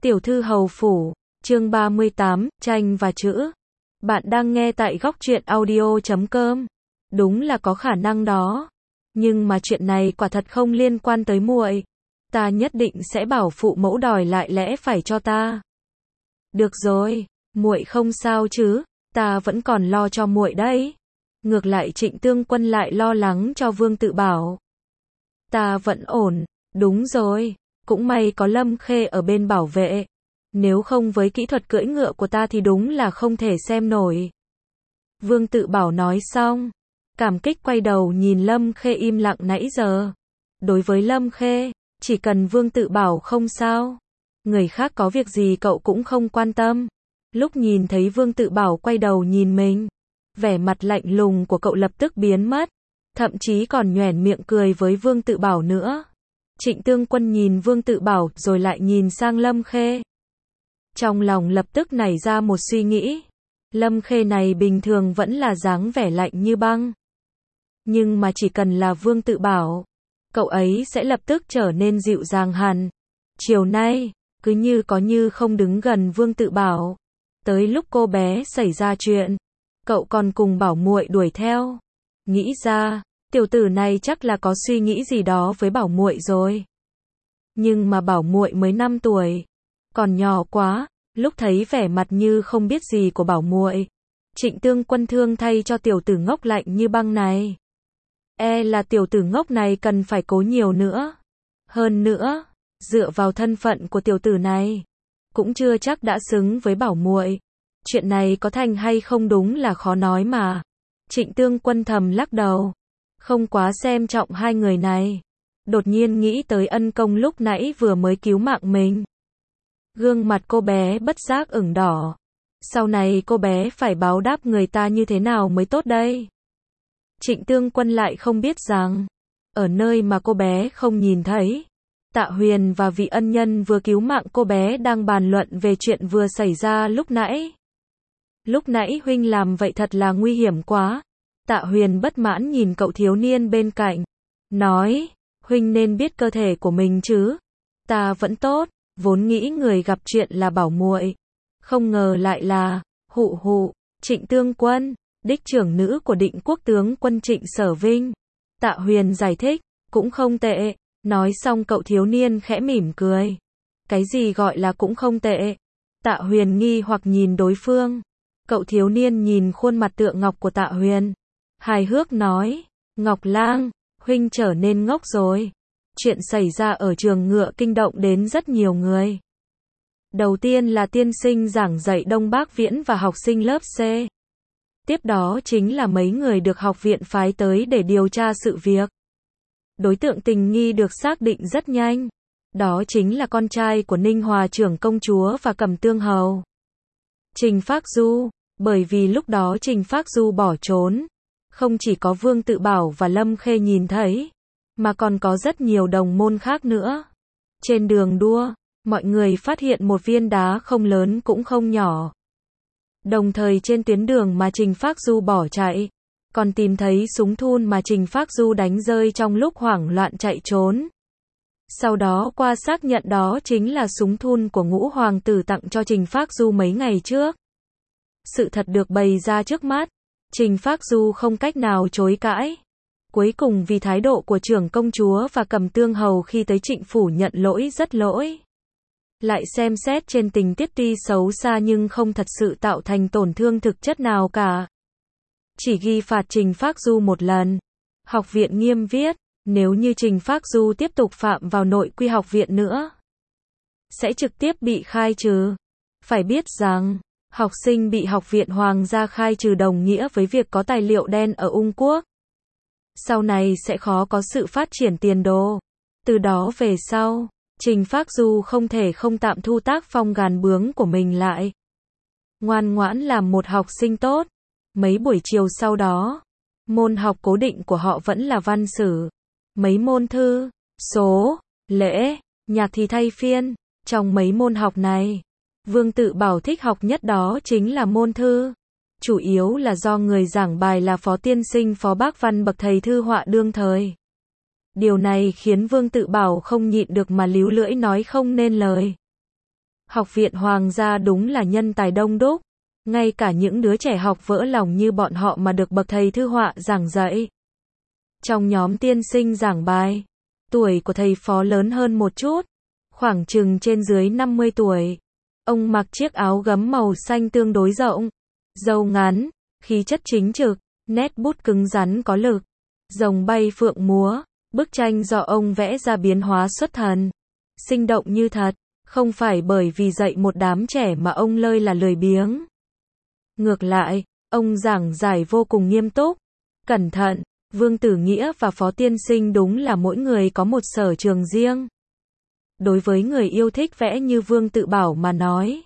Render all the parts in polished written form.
Tiểu thư hầu phủ, chương 38, tranh và chữ. Bạn đang nghe tại góc truyện audio.com. Đúng là có khả năng đó. Nhưng mà chuyện này quả thật không liên quan tới muội. Ta nhất định sẽ bảo phụ mẫu đòi lại lẽ phải cho ta. Được rồi, muội không sao chứ, ta vẫn còn lo cho muội đấy. Ngược lại Trịnh Tương Quân lại lo lắng cho Vương Tự Bảo. Ta vẫn ổn, đúng rồi, cũng may có Lâm Khê ở bên bảo vệ. Nếu không với kỹ thuật cưỡi ngựa của ta thì đúng là không thể xem nổi. Vương Tự Bảo nói xong, cảm kích quay đầu nhìn Lâm Khê im lặng nãy giờ. Đối với Lâm Khê, chỉ cần Vương Tự Bảo không sao, người khác có việc gì cậu cũng không quan tâm. Lúc nhìn thấy Vương Tự Bảo quay đầu nhìn mình, vẻ mặt lạnh lùng của cậu lập tức biến mất, thậm chí còn nhoẻn miệng cười với Vương Tự Bảo nữa. Trịnh Tương Quân nhìn Vương Tự Bảo rồi lại nhìn sang Lâm Khê. Trong lòng lập tức nảy ra một suy nghĩ. Lâm Khê này bình thường vẫn là dáng vẻ lạnh như băng. Nhưng mà chỉ cần là Vương Tự Bảo, cậu ấy sẽ lập tức trở nên dịu dàng hẳn. Chiều nay, cứ như có như không đứng gần Vương Tự Bảo. Tới lúc cô bé xảy ra chuyện, cậu còn cùng bảo muội đuổi theo. Nghĩ ra, tiểu tử này chắc là có suy nghĩ gì đó với bảo muội rồi. Nhưng mà bảo muội mới 5 tuổi, còn nhỏ quá. Lúc thấy vẻ mặt như không biết gì của bảo muội, Trịnh Tương Quân thương thay cho tiểu tử ngốc lạnh như băng này. Là tiểu tử ngốc này cần phải cố nhiều nữa. Hơn nữa, dựa vào thân phận của tiểu tử này, cũng chưa chắc đã xứng với bảo muội. Chuyện này có thành hay không đúng là khó nói mà. Trịnh Tương Quân thầm lắc đầu, không quá xem trọng hai người này. Đột nhiên nghĩ tới ân công lúc nãy vừa mới cứu mạng mình. Gương mặt cô bé bất giác ửng đỏ. Sau này cô bé phải báo đáp người ta như thế nào mới tốt đây? Trịnh Tương Quân lại không biết rằng, ở nơi mà cô bé không nhìn thấy, Tạ Huyền và vị ân nhân vừa cứu mạng cô bé đang bàn luận về chuyện vừa xảy ra lúc nãy. Lúc nãy huynh làm vậy thật là nguy hiểm quá. Tạ Huyền bất mãn nhìn cậu thiếu niên bên cạnh, nói, huynh nên biết cơ thể của mình chứ. Ta vẫn tốt. Vốn nghĩ người gặp chuyện là bảo muội, không ngờ lại là Trịnh Tương Quân, đích trưởng nữ của Định Quốc tướng quân Trịnh Sở Vinh. Tạ Huyền giải thích, cũng không tệ. Nói xong cậu thiếu niên khẽ mỉm cười. Cái gì gọi là cũng không tệ? Tạ Huyền nghi hoặc nhìn đối phương. Cậu thiếu niên nhìn khuôn mặt tượng ngọc của Tạ Huyền, hài hước nói, Ngọc Lang, huynh trở nên ngốc rồi. Chuyện xảy ra ở trường ngựa kinh động đến rất nhiều người. Đầu tiên là tiên sinh giảng dạy Đông Bắc Viễn và học sinh lớp C. Tiếp đó chính là mấy người được học viện phái tới để điều tra sự việc. Đối tượng tình nghi được xác định rất nhanh. Đó chính là con trai của Ninh Hòa trưởng công chúa và Cẩm Tương hầu, Trình Phác Du. Bởi vì lúc đó Trình Phác Du bỏ trốn, không chỉ có Vương Tự Bảo và Lâm Khê nhìn thấy, mà còn có rất nhiều đồng môn khác nữa. Trên đường đua, mọi người phát hiện một viên đá không lớn cũng không nhỏ. Đồng thời trên tuyến đường mà Trình Phác Du bỏ chạy, còn tìm thấy súng thun mà Trình Phác Du đánh rơi trong lúc hoảng loạn chạy trốn. Sau đó qua xác nhận đó chính là súng thun của Ngũ hoàng tử tặng cho Trình Phác Du mấy ngày trước. Sự thật được bày ra trước mắt, Trình Phác Du không cách nào chối cãi. Cuối cùng vì thái độ của trưởng công chúa và Cẩm Tương hầu khi tới Trịnh phủ nhận lỗi rất lỗi. Lại xem xét trên tình tiết tuy xấu xa nhưng không thật sự tạo thành tổn thương thực chất nào cả. Chỉ ghi phạt Trình Phác Du một lần. Học viện nghiêm viết, nếu như Trình Phác Du tiếp tục phạm vào nội quy học viện nữa, sẽ trực tiếp bị khai trừ. Phải biết rằng, học sinh bị học viện hoàng gia khai trừ đồng nghĩa với việc có tài liệu đen ở Ung Quốc. Sau này sẽ khó có sự phát triển tiền đồ. Từ đó về sau, Trình Phác Du không thể không tạm thu tác phong gàn bướng của mình lại. Ngoan ngoãn làm một học sinh tốt. Mấy buổi chiều sau đó, môn học cố định của họ vẫn là văn sử. Mấy môn thư, số, lễ, nhạc thì thay phiên. Trong mấy môn học này, Vương Tự Bảo thích học nhất đó chính là môn thư. Chủ yếu là do người giảng bài là Phó Tiên sinh Phó Bác Văn bậc thầy thư họa đương thời. Điều này khiến Vương Tự Bảo không nhịn được mà líu lưỡi nói không nên lời. Học viện Hoàng gia đúng là nhân tài đông đúc. Ngay cả những đứa trẻ học vỡ lòng như bọn họ mà được bậc thầy thư họa giảng dạy. Trong nhóm tiên sinh giảng bài, tuổi của thầy phó lớn hơn một chút, khoảng chừng trên dưới 50 tuổi. Ông mặc chiếc áo gấm màu xanh tương đối rộng, râu ngắn, khí chất chính trực, nét bút cứng rắn có lực, rồng bay phượng múa, bức tranh do ông vẽ ra biến hóa xuất thần, sinh động như thật, không phải bởi vì dạy một đám trẻ mà ông lơi là lười biếng. Ngược lại, ông giảng giải vô cùng nghiêm túc, cẩn thận. Vương Tử Nghĩa và Phó Tiên Sinh đúng là mỗi người có một sở trường riêng. Đối với người yêu thích vẽ như Vương Tự Bảo mà nói,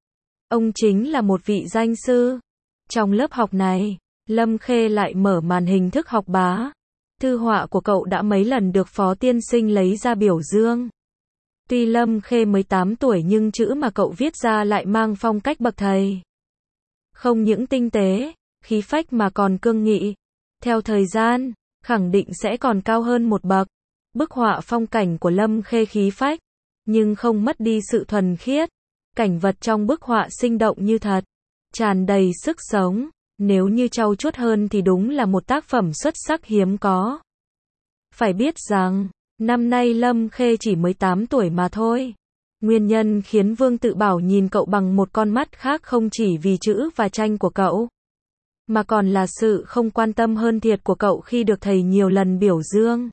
ông chính là một vị danh sư. Trong lớp học này, Lâm Khê lại mở màn hình thức học bá. Thư họa của cậu đã mấy lần được Phó Tiên Sinh lấy ra biểu dương. Tuy Lâm Khê mới 8 tuổi nhưng chữ mà cậu viết ra lại mang phong cách bậc thầy. Không những tinh tế, khí phách mà còn cương nghị. Theo thời gian, khẳng định sẽ còn cao hơn một bậc. Bức họa phong cảnh của Lâm Khê khí phách, nhưng không mất đi sự thuần khiết. Cảnh vật trong bức họa sinh động như thật, tràn đầy sức sống. Nếu như trau chuốt hơn thì đúng là một tác phẩm xuất sắc hiếm có. Phải biết rằng, năm nay Lâm Khê chỉ mới 8 tuổi mà thôi. Nguyên nhân khiến Vương Tự Bảo nhìn cậu bằng một con mắt khác không chỉ vì chữ và tranh của cậu, mà còn là sự không quan tâm hơn thiệt của cậu khi được thầy nhiều lần biểu dương.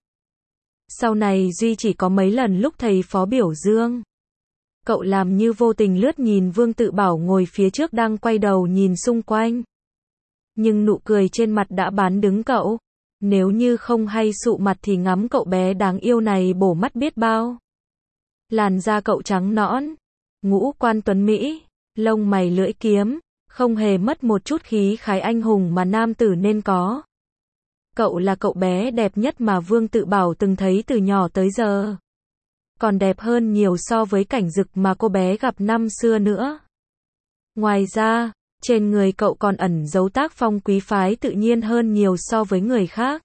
Sau này duy chỉ có mấy lần lúc thầy phó biểu dương, cậu làm như vô tình lướt nhìn Vương Tự Bảo ngồi phía trước đang quay đầu nhìn xung quanh. Nhưng nụ cười trên mặt đã bán đứng cậu. Nếu như không hay sụ mặt thì ngắm cậu bé đáng yêu này bổ mắt biết bao. Làn da cậu trắng nõn, ngũ quan tuấn mỹ, lông mày lưỡi kiếm, không hề mất một chút khí khái anh hùng mà nam tử nên có. Cậu là cậu bé đẹp nhất mà Vương Tự Bảo từng thấy từ nhỏ tới giờ. Còn đẹp hơn nhiều so với cảnh dực mà cô bé gặp năm xưa nữa. Ngoài ra, trên người cậu còn ẩn giấu tác phong quý phái tự nhiên hơn nhiều so với người khác.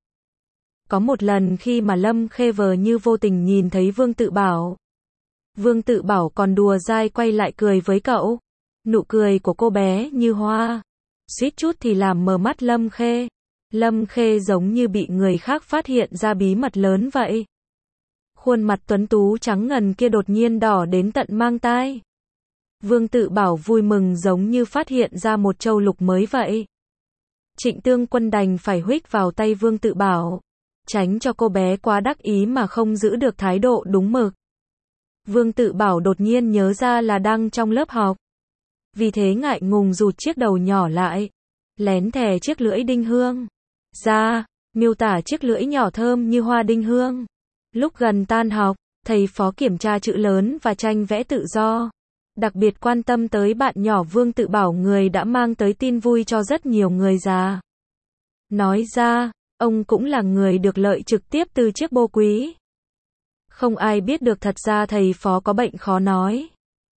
Có một lần khi mà Lâm Khê vờ như vô tình nhìn thấy Vương Tự Bảo, Vương Tự Bảo còn đùa dai quay lại cười với cậu. Nụ cười của cô bé như hoa, suýt chút thì làm mờ mắt Lâm Khê. Lâm Khê giống như bị người khác phát hiện ra bí mật lớn vậy. Khuôn mặt tuấn tú trắng ngần kia đột nhiên đỏ đến tận mang tai. Vương Tự Bảo vui mừng giống như phát hiện ra một châu lục mới vậy. Trịnh Tương Quân đành phải huých vào tay Vương Tự Bảo, tránh cho cô bé quá đắc ý mà không giữ được thái độ đúng mực. Vương Tự Bảo đột nhiên nhớ ra là đang trong lớp học. Vì thế ngại ngùng rụt chiếc đầu nhỏ lại, lén thè chiếc lưỡi đinh hương ra, miêu tả chiếc lưỡi nhỏ thơm như hoa đinh hương. Lúc gần tan học, thầy phó kiểm tra chữ lớn và tranh vẽ tự do. Đặc biệt quan tâm tới bạn nhỏ Vương Tự Bảo, người đã mang tới tin vui cho rất nhiều người già. Nói ra, ông cũng là người được lợi trực tiếp từ chiếc bô quý. Không ai biết được thật ra thầy phó có bệnh khó nói.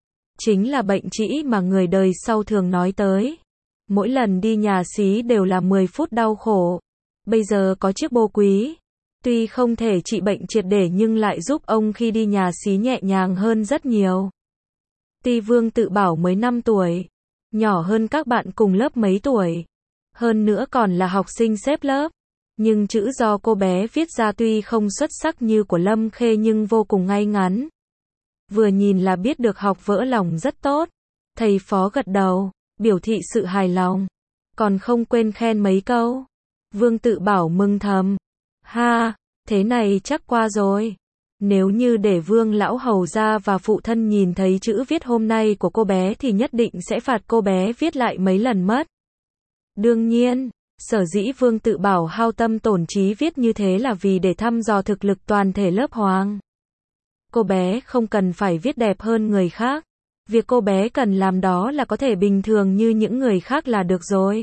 Chính là bệnh trĩ mà người đời sau thường nói tới. Mỗi lần đi nhà xí đều là 10 phút đau khổ. Bây giờ có chiếc bô quý, tuy không thể trị bệnh triệt để nhưng lại giúp ông khi đi nhà xí nhẹ nhàng hơn rất nhiều. Tuy Vương Tự Bảo mới 5 tuổi, nhỏ hơn các bạn cùng lớp mấy tuổi, hơn nữa còn là học sinh xếp lớp, nhưng chữ do cô bé viết ra tuy không xuất sắc như của Lâm Khê nhưng vô cùng ngay ngắn. Vừa nhìn là biết được học vỡ lòng rất tốt. Thầy phó gật đầu, biểu thị sự hài lòng, còn không quên khen mấy câu. Vương Tự Bảo mừng thầm, ha, thế này chắc qua rồi. Nếu như để Vương lão hầu gia và phụ thân nhìn thấy chữ viết hôm nay của cô bé thì nhất định sẽ phạt cô bé viết lại mấy lần mất. Đương nhiên, sở dĩ Vương Tự Bảo hao tâm tổn trí viết như thế là vì để thăm dò thực lực toàn thể lớp Hoàng. Cô bé không cần phải viết đẹp hơn người khác. Việc cô bé cần làm đó là có thể bình thường như những người khác là được rồi.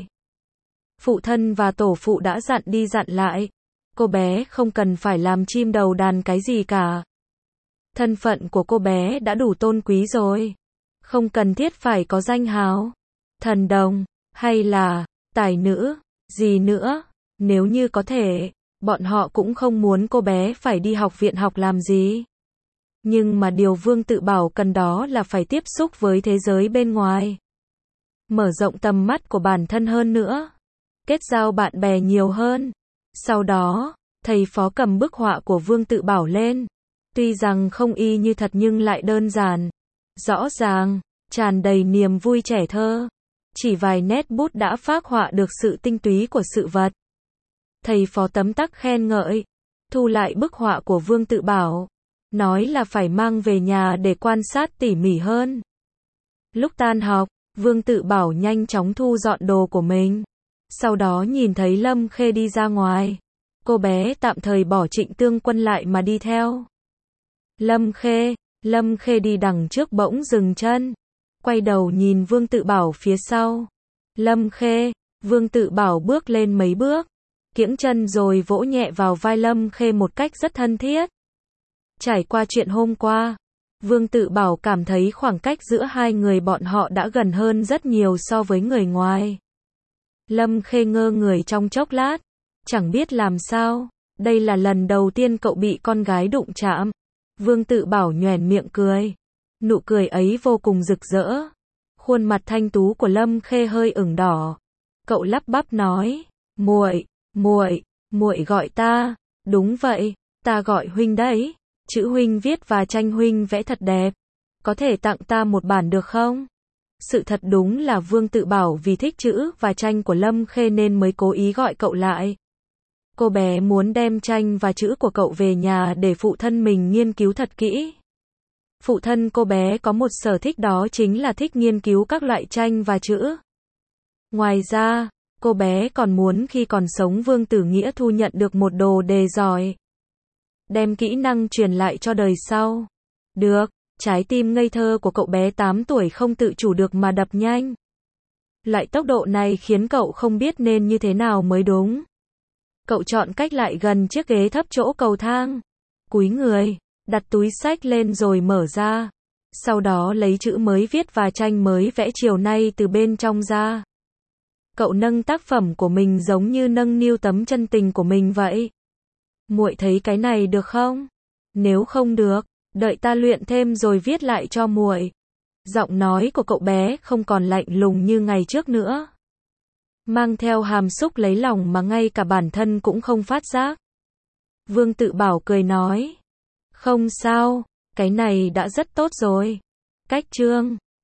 Phụ thân và tổ phụ đã dặn đi dặn lại. Cô bé không cần phải làm chim đầu đàn cái gì cả. Thân phận của cô bé đã đủ tôn quý rồi. Không cần thiết phải có danh hào, thần đồng, hay là tài nữ, gì nữa. Nếu như có thể, bọn họ cũng không muốn cô bé phải đi học viện học làm gì. Nhưng mà điều Vương Tự Bảo cần đó là phải tiếp xúc với thế giới bên ngoài. Mở rộng tầm mắt của bản thân hơn nữa. Kết giao bạn bè nhiều hơn. Sau đó, thầy Phó cầm bức họa của Vương Tự Bảo lên. Tuy rằng không y như thật nhưng lại đơn giản, rõ ràng, tràn đầy niềm vui trẻ thơ. Chỉ vài nét bút đã phác họa được sự tinh túy của sự vật. Thầy Phó tấm tắc khen ngợi, thu lại bức họa của Vương Tự Bảo, nói là phải mang về nhà để quan sát tỉ mỉ hơn. Lúc tan học, Vương Tự Bảo nhanh chóng thu dọn đồ của mình. Sau đó nhìn thấy Lâm Khê đi ra ngoài. Cô bé tạm thời bỏ Trịnh Tương Quân lại mà đi theo. Lâm Khê đi đằng trước bỗng dừng chân. Quay đầu nhìn Vương Tự Bảo phía sau. Lâm Khê, Vương Tự Bảo bước lên mấy bước. Kiễng chân rồi vỗ nhẹ vào vai Lâm Khê một cách rất thân thiết. Trải qua chuyện hôm qua, Vương Tự Bảo cảm thấy khoảng cách giữa hai người bọn họ đã gần hơn rất nhiều so với người ngoài. Lâm Khê ngơ người trong chốc lát, chẳng biết làm sao, đây là lần đầu tiên cậu bị con gái đụng chạm. Vương Tự Bảo nhoẻn miệng cười, nụ cười ấy vô cùng rực rỡ. Khuôn mặt thanh tú của Lâm Khê hơi ửng đỏ. Cậu lắp bắp nói, muội gọi ta. Đúng vậy, ta gọi huynh đấy. Chữ huynh viết và tranh huynh vẽ thật đẹp. Có thể tặng ta một bản được không? Sự thật đúng là Vương Tự Bảo vì thích chữ và tranh của Lâm Khê nên mới cố ý gọi cậu lại. Cô bé muốn đem tranh và chữ của cậu về nhà để phụ thân mình nghiên cứu thật kỹ. Phụ thân cô bé có một sở thích đó chính là thích nghiên cứu các loại tranh và chữ. Ngoài ra, cô bé còn muốn khi còn sống Vương Tử Nghĩa thu nhận được một đồ đề giỏi. Đem kỹ năng truyền lại cho đời sau. Được, trái tim ngây thơ của cậu bé 8 tuổi không tự chủ được mà đập nhanh. Loại tốc độ này khiến cậu không biết nên như thế nào mới đúng. Cậu chọn cách lại gần chiếc ghế thấp chỗ cầu thang. Cúi người, đặt túi xách lên rồi mở ra. Sau đó lấy chữ mới viết và tranh mới vẽ chiều nay từ bên trong ra. Cậu nâng tác phẩm của mình giống như nâng niu tấm chân tình của mình vậy. Muội thấy cái này được không? Nếu không được, đợi ta luyện thêm rồi viết lại cho muội. Giọng nói của cậu bé không còn lạnh lùng như ngày trước nữa. Mang theo hàm xúc lấy lòng mà ngay cả bản thân cũng không phát giác. Vương Tự Bảo cười nói. Không sao, cái này đã rất tốt rồi. Cách chương